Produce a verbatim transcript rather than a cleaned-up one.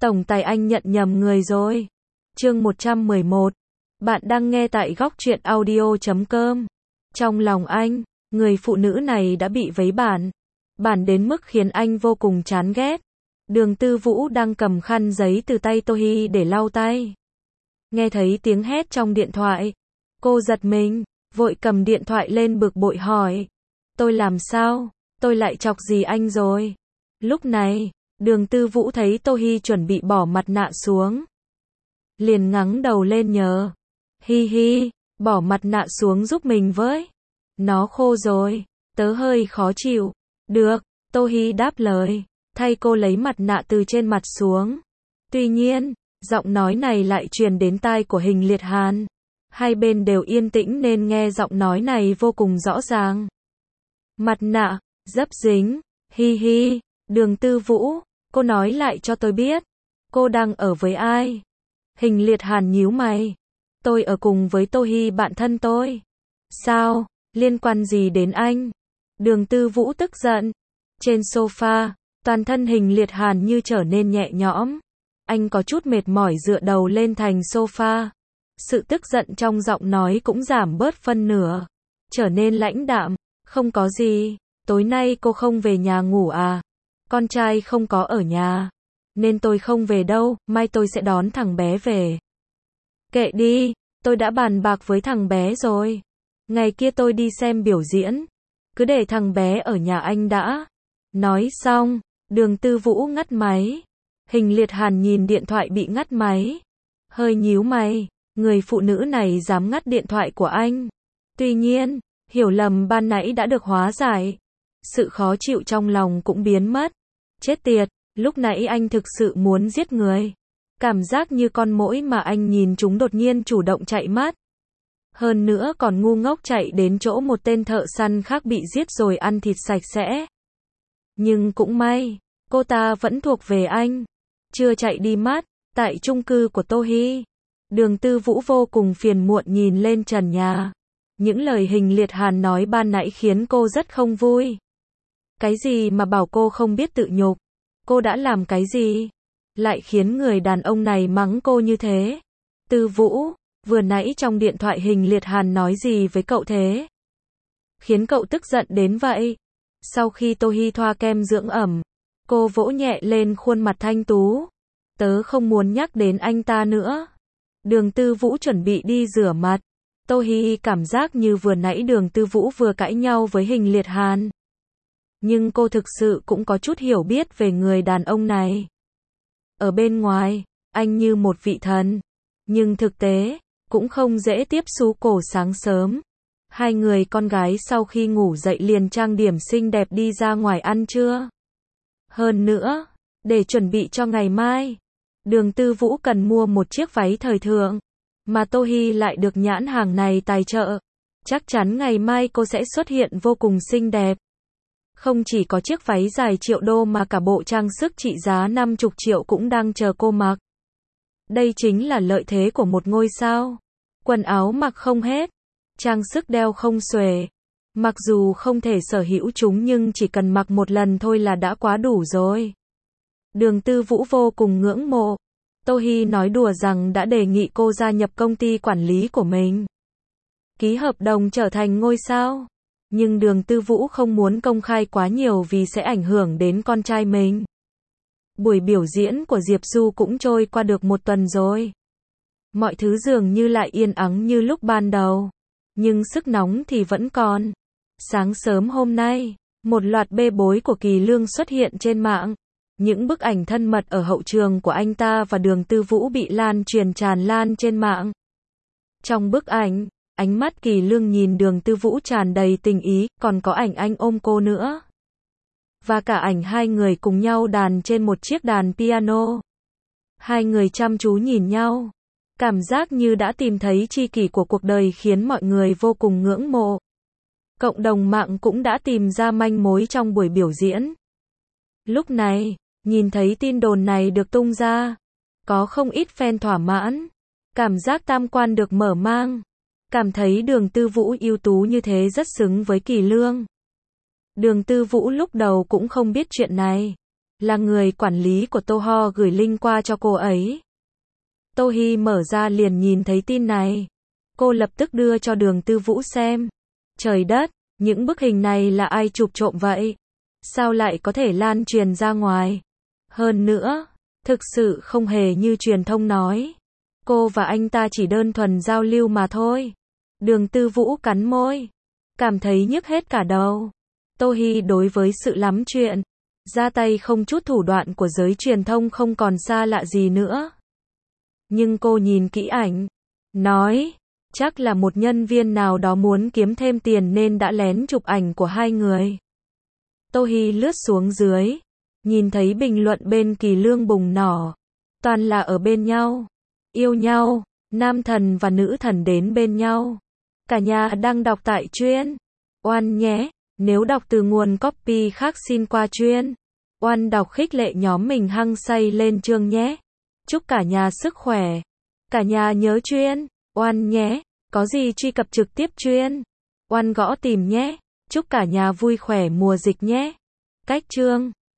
Tổng tài anh nhận nhầm người rồi. Chương một trăm mười một. Bạn đang nghe tại góc truyện audio chấm com. Trong lòng anh, người phụ nữ này đã bị vấy bản. Bản đến mức khiến anh vô cùng chán ghét. Đường Tư Vũ đang cầm khăn giấy từ tay Tohi để lau tay. Nghe thấy tiếng hét trong điện thoại. Cô giật mình, vội cầm điện thoại lên bực bội hỏi. Tôi làm sao? Tôi lại chọc gì anh rồi? Lúc này, Đường Tư Vũ thấy Tohi chuẩn bị bỏ mặt nạ xuống. Liền ngẩng đầu lên nhờ. Hi hi, bỏ mặt nạ xuống giúp mình với. Nó khô rồi, tớ hơi khó chịu. Được, Tohi đáp lời, thay cô lấy mặt nạ từ trên mặt xuống. Tuy nhiên, giọng nói này lại truyền đến tai của Hình Liệt Hàn. Hai bên đều yên tĩnh nên nghe giọng nói này vô cùng rõ ràng. Mặt nạ, dấp dính, hi hi, Đường Tư Vũ, cô nói lại cho tôi biết, cô đang ở với ai? Hình Liệt Hàn nhíu mày. Tôi ở cùng với Tohi bạn thân tôi. Sao, liên quan gì đến anh? Đường Tư Vũ tức giận. Trên sofa, toàn thân Hình Liệt Hàn như trở nên nhẹ nhõm. Anh có chút mệt mỏi dựa đầu lên thành sofa. Sự tức giận trong giọng nói cũng giảm bớt phân nửa. Trở nên lãnh đạm. Không có gì, tối nay cô không về nhà ngủ à? Con trai không có ở nhà. Nên tôi không về đâu, mai tôi sẽ đón thằng bé về. Kệ đi, tôi đã bàn bạc với thằng bé rồi. Ngày kia tôi đi xem biểu diễn. Cứ để thằng bé ở nhà anh đã. Nói xong, Đường Tư Vũ ngắt máy. Hình Liệt Hàn nhìn điện thoại bị ngắt máy. Hơi nhíu mày, người phụ nữ này dám ngắt điện thoại của anh. Tuy nhiên, hiểu lầm ban nãy đã được hóa giải. Sự khó chịu trong lòng cũng biến mất. Chết tiệt, lúc nãy anh thực sự muốn giết người. Cảm giác như con muỗi mà anh nhìn chúng đột nhiên chủ động chạy mất. Hơn nữa còn ngu ngốc chạy đến chỗ một tên thợ săn khác bị giết rồi ăn thịt sạch sẽ. Nhưng cũng may, cô ta vẫn thuộc về anh. Chưa chạy đi mất, tại chung cư của Tohi. Đường Tư Vũ vô cùng phiền muộn nhìn lên trần nhà. Những lời Hình Liệt Hàn nói ban nãy khiến cô rất không vui. Cái gì mà bảo cô không biết tự nhục? Cô đã làm cái gì? Lại khiến người đàn ông này mắng cô như thế? Tư Vũ, vừa nãy trong điện thoại Hình Liệt Hàn nói gì với cậu thế? Khiến cậu tức giận đến vậy? Sau khi Tohi thoa kem dưỡng ẩm, cô vỗ nhẹ lên khuôn mặt thanh tú. Tớ không muốn nhắc đến anh ta nữa. Đường Tư Vũ chuẩn bị đi rửa mặt. Tohi cảm giác như vừa nãy Đường Tư Vũ vừa cãi nhau với Hình Liệt Hàn. Nhưng cô thực sự cũng có chút hiểu biết về người đàn ông này. Ở bên ngoài, anh như một vị thần. Nhưng thực tế, cũng không dễ tiếp xúc. Cổ sáng sớm. Hai người con gái sau khi ngủ dậy liền trang điểm xinh đẹp đi ra ngoài ăn trưa. Hơn nữa, để chuẩn bị cho ngày mai, Đường Tư Vũ cần mua một chiếc váy thời thượng. Mà Tohi lại được nhãn hàng này tài trợ. Chắc chắn ngày mai cô sẽ xuất hiện vô cùng xinh đẹp. Không chỉ có chiếc váy dài triệu đô mà cả bộ trang sức trị giá năm mươi triệu cũng đang chờ cô mặc. Đây chính là lợi thế của một ngôi sao. Quần áo mặc không hết, trang sức đeo không xuể. Mặc dù không thể sở hữu chúng nhưng chỉ cần mặc một lần thôi là đã quá đủ rồi. Đường Tư Vũ vô cùng ngưỡng mộ. Tohi nói đùa rằng đã đề nghị cô gia nhập công ty quản lý của mình. Ký hợp đồng trở thành ngôi sao. Nhưng Đường Tư Vũ không muốn công khai quá nhiều vì sẽ ảnh hưởng đến con trai mình. Buổi biểu diễn của Diệp Du cũng trôi qua được một tuần rồi. Mọi thứ dường như lại yên ắng như lúc ban đầu. Nhưng sức nóng thì vẫn còn. Sáng sớm hôm nay, một loạt bê bối của Kỳ Lương xuất hiện trên mạng. Những bức ảnh thân mật ở hậu trường của anh ta và Đường Tư Vũ bị lan truyền tràn lan trên mạng. Trong bức ảnh, ánh mắt Kỳ Lương nhìn Đường Tư Vũ tràn đầy tình ý, còn có ảnh anh ôm cô nữa. Và cả ảnh hai người cùng nhau đàn trên một chiếc đàn piano. Hai người chăm chú nhìn nhau. Cảm giác như đã tìm thấy tri kỷ của cuộc đời khiến mọi người vô cùng ngưỡng mộ. Cộng đồng mạng cũng đã tìm ra manh mối trong buổi biểu diễn. Lúc này, nhìn thấy tin đồn này được tung ra, có không ít fan thỏa mãn. Cảm giác tam quan được mở mang. Cảm thấy Đường Tư Vũ ưu tú như thế rất xứng với Kỳ Lương. Đường Tư Vũ lúc đầu cũng không biết chuyện này. là người quản lý của Tô Ho gửi link qua cho cô ấy. Tô Hi mở ra liền nhìn thấy tin này. Cô lập tức đưa cho Đường Tư Vũ xem. Trời đất, những bức hình này là ai chụp trộm vậy? Sao lại có thể lan truyền ra ngoài? Hơn nữa, thực sự không hề như truyền thông nói. Cô và anh ta chỉ đơn thuần giao lưu mà thôi. Đường Tư Vũ cắn môi, cảm thấy nhức hết cả đầu. Tô Hi đối với sự lắm chuyện, ra tay không chút thủ đoạn của giới truyền thông không còn xa lạ gì nữa. Nhưng cô nhìn kỹ ảnh, nói, chắc là một nhân viên nào đó muốn kiếm thêm tiền nên đã lén chụp ảnh của hai người. Tô Hi lướt xuống dưới, nhìn thấy bình luận bên Kỳ Lương bùng nổ, toàn là ở bên nhau, yêu nhau, nam thần và nữ thần đến bên nhau. Cả nhà đang đọc tại chuyên. Oan nhé, nếu đọc từ nguồn copy khác xin qua chuyên. Oan đọc khích lệ nhóm mình hăng say lên chương nhé. Chúc cả nhà sức khỏe. Cả nhà nhớ chuyên. Oan nhé, có gì truy cập trực tiếp chuyên. Oan gõ tìm nhé. Chúc cả nhà vui khỏe mùa dịch nhé. Cách chương